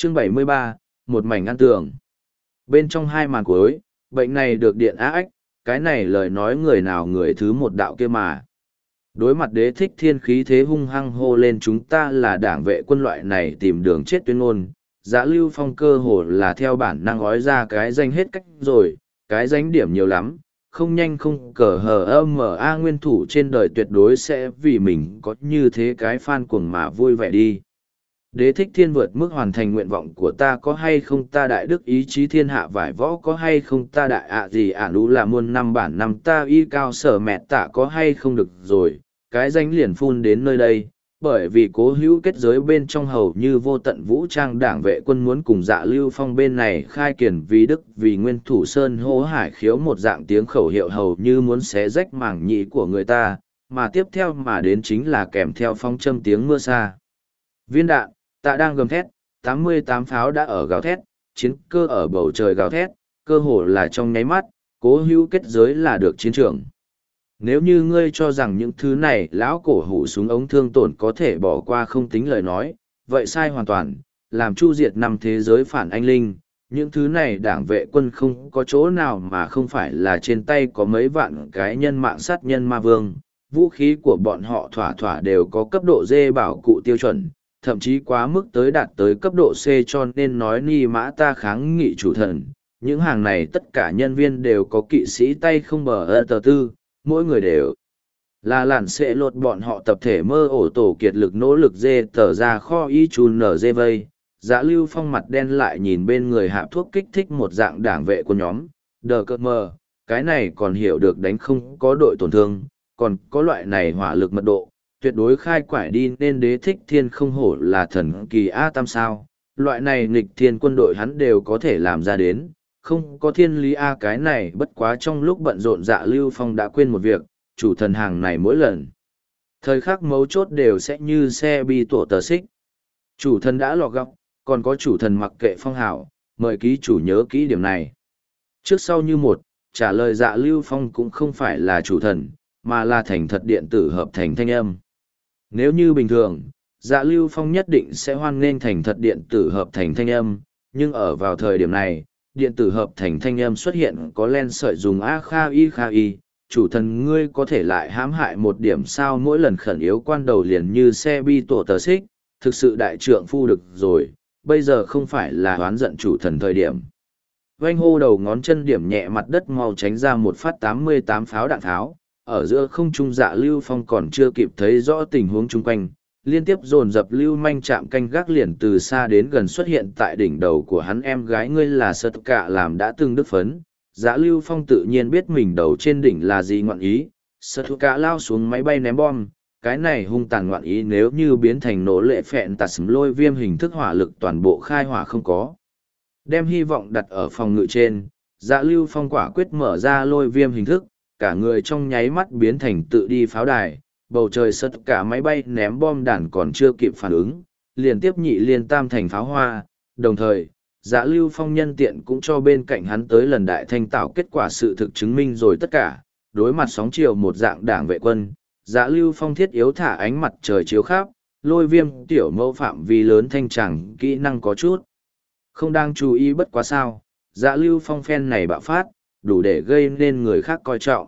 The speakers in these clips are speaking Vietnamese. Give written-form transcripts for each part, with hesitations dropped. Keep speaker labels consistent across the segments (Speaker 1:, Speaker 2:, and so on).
Speaker 1: Chương 73, một mảnh ăn tường. Bên trong hai màn cuối, bệnh này được điện á ách, cái này lời nói người nào người thứ một đạo kia mà. Đối mặt Đế Thích Thiên khí thế hung hăng hô lên chúng ta là đảng vệ quân loại này tìm đường chết tuyên ngôn. Dã Lưu Phong cơ hồ là theo bản năng gói ra cái danh hết cách rồi, cái danh điểm nhiều lắm, không nhanh không cờ hờ ma nguyên thủ trên đời tuyệt đối sẽ vì mình có như thế cái fan cuồng mà vui vẻ đi. Đế Thích Thiên vượt mức hoàn thành nguyện vọng của ta có hay không ta đại đức ý chí thiên hạ vải võ có hay không ta đại ạ gì ạ lũ là muôn năm bản năm ta y cao sở mẹ tạ có hay không được rồi, cái danh liền phun đến nơi đây, bởi vì cố hữu kết giới bên trong hầu như vô tận vũ trang đảng vệ quân muốn cùng Dạ Lưu Phong bên này khai kiển vì đức vì nguyên thủ sơn hô hải khiếu một dạng tiếng khẩu hiệu hầu như muốn xé rách mảng nhĩ của người ta, mà tiếp theo mà đến chính là kèm theo phong châm tiếng mưa xa. Viên đạn, tạ đang gầm thét, 88 pháo đã ở gào thét, chiến cơ ở bầu trời gào thét, cơ hồ là trong nháy mắt, cố hữu kết giới là được chiến trường. Nếu như ngươi cho rằng những thứ này lão cổ hủ súng ống thương tổn có thể bỏ qua không tính lời nói, vậy sai hoàn toàn, làm chu diệt năm thế giới phản anh linh, những thứ này đảng vệ quân không có chỗ nào mà không phải là trên tay có mấy vạn cái nhân mạng sát nhân ma vương, vũ khí của bọn họ thỏa thỏa đều có cấp độ D bảo cụ tiêu chuẩn, thậm chí quá mức tới đạt tới cấp độ C cho nên nói ni mã ta kháng nghị chủ thần. Những hàng này tất cả nhân viên đều có kỵ sĩ tay không bờ tờ tư, mỗi người đều là làn sẽ lột bọn họ tập thể mơ ổ tổ kiệt lực nỗ lực dê tờ ra kho y chùn nở dê vây. Dã Lưu Phong mặt đen lại nhìn bên người hạp thuốc kích thích một dạng đảng vệ của nhóm, đờ cợt mờ, cái này còn hiểu được đánh không có đội tổn thương, còn có loại này hỏa lực mật độ, tuyệt đối khai quải đi nên Đế Thích Thiên không hổ là thần kỳ A tam sao, loại này nghịch thiên quân đội hắn đều có thể làm ra đến, không có thiên lý A cái này bất quá trong lúc bận rộn Dạ Lưu Phong đã quên một việc, chủ thần hàng này mỗi lần. Thời khắc mấu chốt đều sẽ như xe bi tổ tờ xích. Chủ thần đã lọt góc, còn có chủ thần mặc kệ phong hảo, mời ký chủ nhớ kỹ điểm này. Trước sau như một, trả lời Dạ Lưu Phong cũng không phải là chủ thần, mà là thành thật điện tử hợp thành thanh âm. Nếu như bình thường, Dạ Lưu Phong nhất định sẽ hoan nghênh thành thật điện tử hợp thành thanh âm, nhưng ở vào thời điểm này, điện tử hợp thành thanh âm xuất hiện có len sợi dùng a kha y, chủ thần ngươi có thể lại hãm hại một điểm sao mỗi lần khẩn yếu quan đầu liền như xe bi tổ tờ xích, thực sự đại trượng phu được rồi, bây giờ không phải là oán giận chủ thần thời điểm. Vanh hô đầu ngón chân điểm nhẹ mặt đất mau tránh ra một phát 88 pháo đạn tháo, ở giữa không trung Dạ Lưu Phong còn chưa kịp thấy rõ tình huống chung quanh, liên tiếp dồn dập lưu manh chạm canh gác liền từ xa đến gần xuất hiện tại đỉnh đầu của hắn em gái ngươi là sơ cả làm đã từng đức phấn. Dã Lưu Phong tự nhiên biết mình đầu trên đỉnh là gì ngoạn ý, sơ cả lao xuống máy bay ném bom, cái này hung tàn ngoạn ý nếu như biến thành nổ lệ phẹn tạt sấm lôi viêm hình thức hỏa lực toàn bộ khai hỏa không có. Đem hy vọng đặt ở phòng ngự trên, Dã Lưu Phong quả quyết mở ra lôi viêm hình thức, cả người trong nháy mắt biến thành tự đi pháo đài, bầu trời sất cả máy bay ném bom đạn còn chưa kịp phản ứng, liền tiếp nhị liên tam thành pháo hoa, đồng thời, Dã Lưu Phong nhân tiện cũng cho bên cạnh hắn tới lần đại thanh tạo kết quả sự thực chứng minh rồi tất cả, đối mặt sóng chiều một dạng đảng vệ quân, Dã Lưu Phong thiết yếu thả ánh mặt trời chiếu khắp, lôi viêm tiểu mẫu phạm vi lớn thanh chẳng kỹ năng có chút. Không đang chú ý bất quá sao, Dã Lưu Phong phen này bạo phát, đủ để gây nên người khác coi trọng.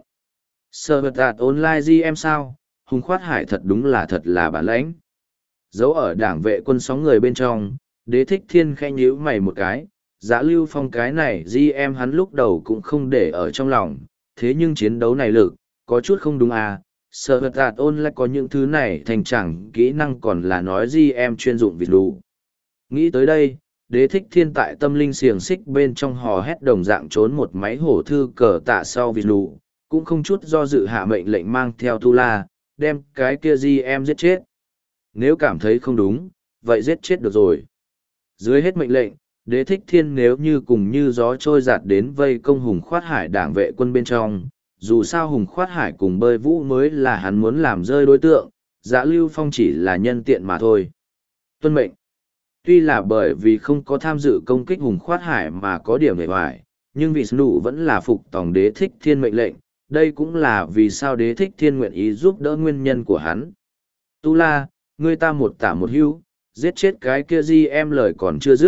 Speaker 1: Sở vật đạt online GM sao, hùng khoát hải thật đúng là thật là bản lãnh. Giấu ở đảng vệ quân sóng người bên trong, Đế Thích Thiên khẽ nhíu mày một cái, Dã Lưu Phong cái này GM hắn lúc đầu cũng không để ở trong lòng, thế nhưng chiến đấu này lực, có chút không đúng à, sở vật đạt online có những thứ này thành chẳng kỹ năng còn là nói GM chuyên dụng vịt đủ. Nghĩ tới đây, Đế Thích Thiên tại tâm linh xiềng xích bên trong hò hét đồng dạng trốn một máy hổ thư cờ tạ sau vịt đủ, cũng không chút do dự hạ mệnh lệnh mang theo Tu La, đem cái kia GM giết chết. Nếu cảm thấy không đúng, vậy giết chết được rồi. Dưới hết mệnh lệnh, Đế Thích Thiên nếu như cùng như gió trôi giạt đến vây công Hùng Khoát Hải đảng vệ quân bên trong, dù sao Hùng Khoát Hải cùng bơi vũ mới là hắn muốn làm rơi đối tượng, Dã Lưu Phong chỉ là nhân tiện mà thôi. Tuân mệnh. Tuy là bởi vì không có tham dự công kích Hùng Khoát Hải mà có điểm hề hoài, nhưng Vishnu vẫn là phục tòng Đế Thích Thiên mệnh lệnh, đây cũng là vì sao Đế Thích Thiên nguyện ý giúp đỡ nguyên nhân của hắn. Tu La, ngươi ta một tả một hữu, giết chết cái kia GM lời còn chưa dứt,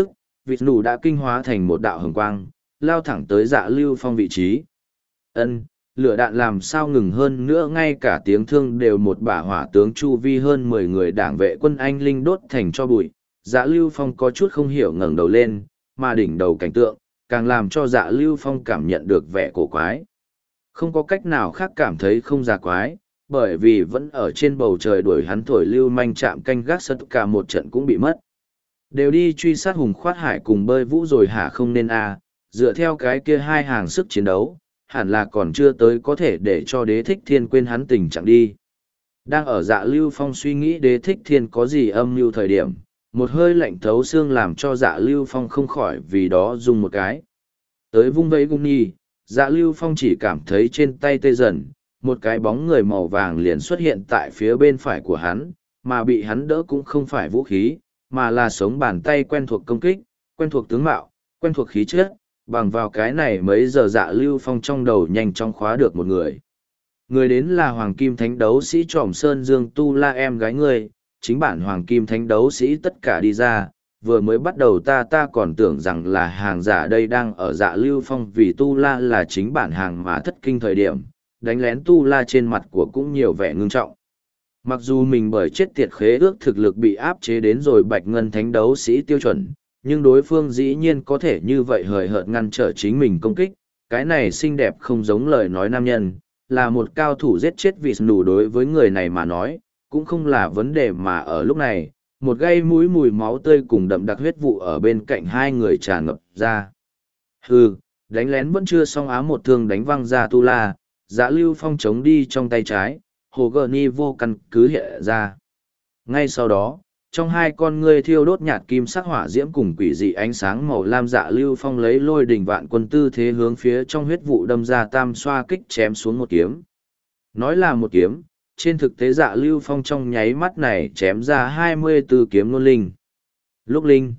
Speaker 1: Vishnu đã kinh hóa thành một đạo hồng quang, lao thẳng tới Dạ Lưu Phong vị trí. Ân, lửa đạn làm sao ngừng hơn nữa, ngay cả tiếng thương đều một bả hỏa tướng chu vi hơn 10 người đảng vệ quân anh linh đốt thành cho bụi. Dạ Lưu Phong có chút không hiểu ngẩng đầu lên, mà đỉnh đầu cảnh tượng, càng làm cho Dạ Lưu Phong cảm nhận được vẻ cổ quái. Không có cách nào khác cảm thấy không già quái, bởi vì vẫn ở trên bầu trời đuổi hắn thổi lưu manh chạm canh gác sất cả một trận cũng bị mất. Đều đi truy sát Hùng Khoát Hải cùng bơi vũ rồi hả, không nên à, dựa theo cái kia hai hàng sức chiến đấu, hẳn là còn chưa tới có thể để cho Đế Thích Thiên quên hắn tình trạng đi. Đang ở Dạ Lưu Phong suy nghĩ Đế Thích Thiên có gì âm mưu thời điểm, một hơi lạnh thấu xương làm cho Dạ Lưu Phong không khỏi vì đó dùng một cái. Tới vung vẫy gung nhi, Dạ Lưu Phong chỉ cảm thấy trên tay tê dần, một cái bóng người màu vàng liền xuất hiện tại phía bên phải của hắn, mà bị hắn đỡ cũng không phải vũ khí, mà là sống bàn tay quen thuộc công kích, quen thuộc tướng mạo, quen thuộc khí chất. Bằng vào cái này mấy giờ Dạ Lưu Phong trong đầu nhanh chóng khóa được một người. Người đến là Hoàng Kim Thánh Đấu Sĩ Trỏm Sơn Dương Tu La, em gái ngươi. Chính bản Hoàng Kim Thánh Đấu Sĩ tất cả đi ra, vừa mới bắt đầu ta còn tưởng rằng là hàng giả đây. Đang ở Dạ Lưu Phong vì Tu La là chính bản hàng mà thất kinh thời điểm, đánh lén Tu La trên mặt của cũng nhiều vẻ ngưng trọng. Mặc dù mình bởi chết tiệt khế ước thực lực bị áp chế đến rồi Bạch Ngân Thánh Đấu Sĩ tiêu chuẩn, nhưng đối phương dĩ nhiên có thể như vậy hời hợt ngăn trở chính mình công kích, cái này xinh đẹp không giống lời nói nam nhân, là một cao thủ giết chết Vishnu. Đối với người này mà nói, cũng không là vấn đề, mà ở lúc này, một gây mũi mùi máu tươi cùng đậm đặc huyết vụ ở bên cạnh hai người tràn ngập ra. Hừ, đánh lén vẫn chưa xong á, một thương đánh văng ra Tu La, Dạ Lưu Phong chống đi trong tay trái, hồ gờ ni vô căn cứ hiện ra. Ngay sau đó, trong hai con ngươi thiêu đốt nhạt kim sắc hỏa diễm cùng quỷ dị ánh sáng màu lam, Dạ Lưu Phong lấy lôi đỉnh vạn quân tư thế hướng phía trong huyết vụ đâm ra tam xoa kích chém xuống một kiếm. Nói là một kiếm, trên thực tế Dạ Lưu Phong trong nháy mắt này chém ra 24 kiếm luân linh. Lúc linh,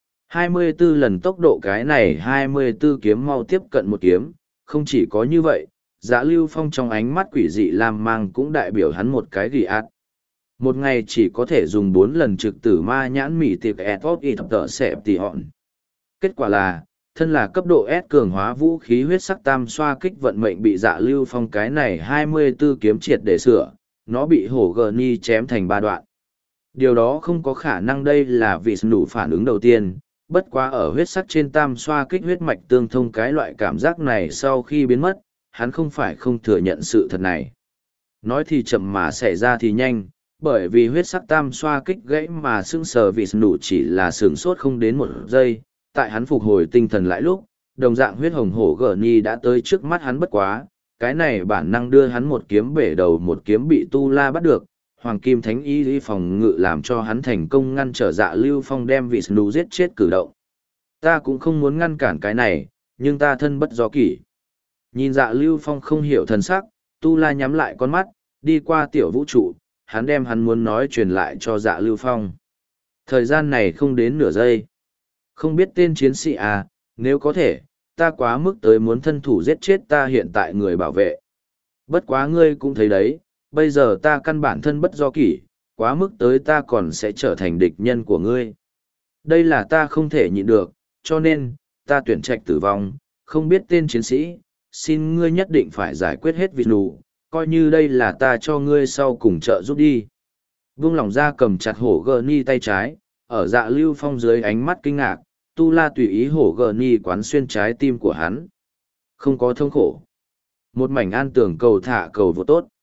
Speaker 1: 24 lần tốc độ, cái này 24 kiếm mau tiếp cận một kiếm. Không chỉ có như vậy, Dạ Lưu Phong trong ánh mắt quỷ dị lam mang cũng đại biểu hắn một cái ghi át. Một ngày chỉ có thể dùng 4 lần trực tử ma nhãn mỉ tiệp S.O.P. tợ xẹp tỉ họn. Kết quả là, thân là cấp độ S cường hóa vũ khí huyết sắc tam xoa kích vận mệnh bị Dạ Lưu Phong cái này 24 kiếm triệt để sửa, nó bị hổ gờ ni chém thành 3 đoạn. Điều đó không có khả năng, đây là Vishnu phản ứng đầu tiên, bất quá ở huyết sắc trên tam xoa kích huyết mạch tương thông cái loại cảm giác này sau khi biến mất, hắn không phải không thừa nhận sự thật này. Nói thì chậm mà xảy ra thì nhanh, bởi vì huyết sắc tam xoa kích gãy mà sững sờ Vishnu chỉ là sửng sốt không đến một giây, tại hắn phục hồi tinh thần lại lúc, đồng dạng huyết hồng hổ gở ni đã tới trước mắt hắn. Bất quá, cái này bản năng đưa hắn một kiếm bể đầu, một kiếm bị Tu La bắt được, Hoàng Kim Thánh Y phòng ngự làm cho hắn thành công ngăn trở Dạ Lưu Phong đem Vishnu giết chết cử động. Ta cũng không muốn ngăn cản cái này, nhưng ta thân bất do kỷ. Nhìn Dạ Lưu Phong không hiểu thần sắc, Tu La nhắm lại con mắt, đi qua tiểu vũ trụ, hắn đem hắn muốn nói truyền lại cho Dạ Lưu Phong. Thời gian này không đến nửa giây. Không biết tên chiến sĩ à, nếu có thể, ta quá mức tới muốn thân thủ giết chết ta hiện tại người bảo vệ. Bất quá ngươi cũng thấy đấy, bây giờ ta căn bản thân bất do kỷ, quá mức tới ta còn sẽ trở thành địch nhân của ngươi. Đây là ta không thể nhịn được, cho nên, ta tuyển trạch tử vong, không biết tên chiến sĩ, xin ngươi nhất định phải giải quyết hết Vishnu, coi như đây là ta cho ngươi sau cùng trợ giúp đi. Vung lòng ra cầm chặt hổ gờ ni tay trái, ở Dạ Lưu Phong dưới ánh mắt kinh ngạc, Tu La tùy ý hổ gờ ni quán xuyên trái tim của hắn. Không có thống khổ. Một mảnh an tưởng cầu thả cầu vô tốt.